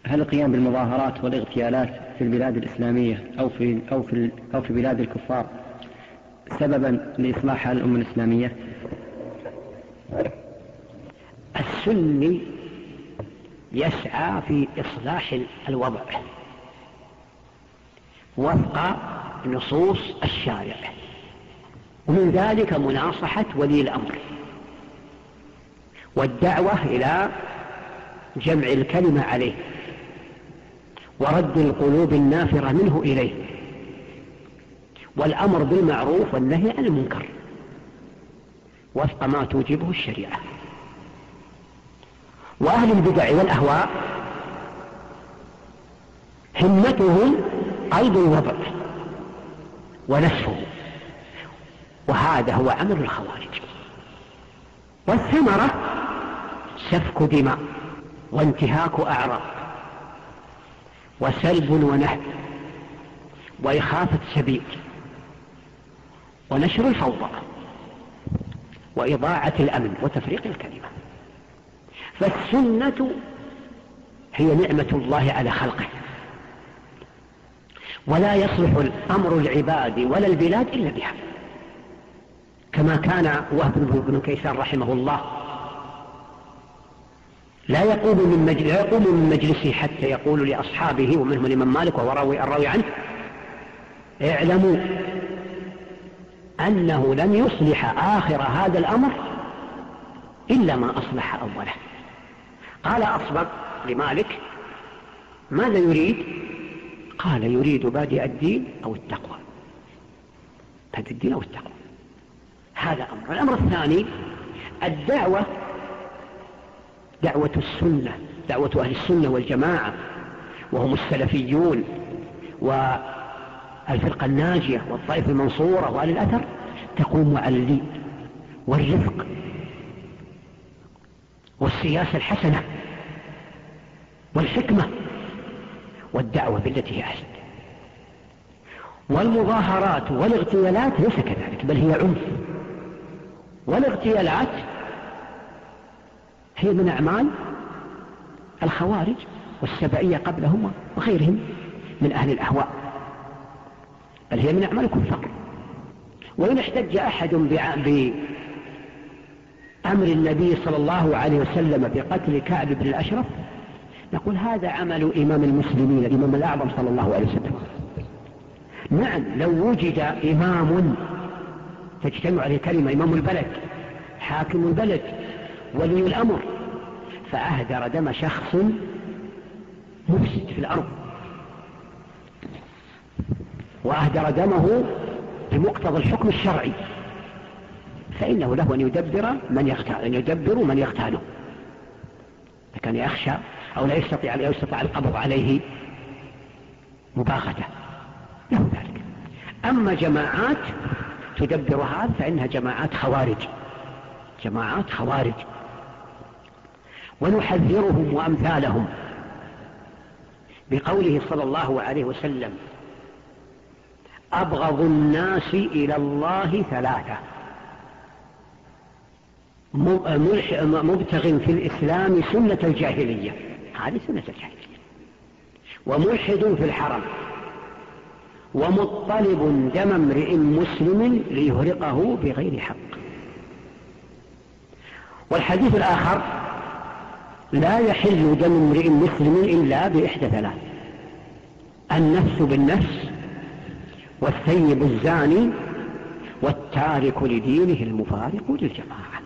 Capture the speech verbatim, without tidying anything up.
هل القيام بالمظاهرات والاغتيالات في البلاد الإسلامية أو في, أو في, أو في بلاد الكفار سببا لإصلاح الأمة الإسلامية؟ السني يسعى في إصلاح الوضع وفق نصوص الشارع، ومن ذلك مناصحة ولي الأمر والدعوة إلى جمع الكلمة عليه ورد القلوب النافرة منه إليه والأمر بالمعروف والنهي عن المنكر وفق ما توجبه الشريعة. وأهل البدع والأهواء همتهم قيد الوضع ونسفه، وهذا هو عمل الخوارج، والثمرة سفك دماء وانتهاك أعراض وسلب ونهب وإخافة سبيل ونشر الفوضى وإضاعة الأمن وتفريق الكلمة. فالسنة هي نعمة الله على خلقه، ولا يصلح الأمر العباد ولا البلاد إلا بها، كما كان وهب بن كيسان رحمه الله لا يقوم من مجلس لا يقوم من مجلسه حتى يقول لأصحابه ومنهم الإمام مالك وهو راوي الراوي عنه: اعلموا أنه لن يصلح آخر هذا الأمر إلا ما أصلح أوله. قال أصبغ لمالك: ماذا يريد؟ قال: يريد بادئ الدين أو التقوى. بادئ الدين أو التقوى، هذا أمر. الأمر الثاني الدعوة، دعوة السنة، دعوة أهل السنة والجماعة وهم السلفيون والفرقة الناجية والطائفة المنصورة وآل الأثر، تقوم على اللين والرفق والسياسة الحسنة والحكمة والدعوة بالتي هي أحسن. والمظاهرات والاغتيالات ليس كذلك، بل هي عنف، والاغتيالات هي من أعمال الخوارج والسبعية قبلهم وغيرهم من أهل الأهواء، بل هي من أعمال الكفار. وإن احتج أحد بأمر النبي صلى الله عليه وسلم بقتل كعب بن الأشرف نقول هذا عمل إمام المسلمين الإمام الأعظم صلى الله عليه وسلم. نعم، لو وجد إمام تجتمع عليه كلمة، إمام البلد، حاكم البلد، ولي الأمر، فأهدر دم شخص مفسد في الأرض وأهدر دمه بمقتضى الحكم الشرعي، فإنه له أن يدبر من يغتال، أن يدبر من يغتاله، لكن يخشى أو لا يستطيع لا يستطيع القبض عليه مباغتة، له ذلك. أما جماعات تدبر هذا فإنها جماعات خوارج، جماعات خوارج، ونحذرهم وأمثالهم بقوله صلى الله عليه وسلم: أبغض الناس إلى الله ثلاثة: مبتغ في الإسلام سنة الجاهلية، هذه سنة الجاهلية، وملحد في الحرم، ومطلب دم امرئ مسلم ليهرقه بغير حق. والحديث الآخر: لا يحل دم امرئ مسلم إلا بإحدى ثلاث: النفس بالنفس، والثيب الزاني، والتارك لدينه المفارق للجماعة.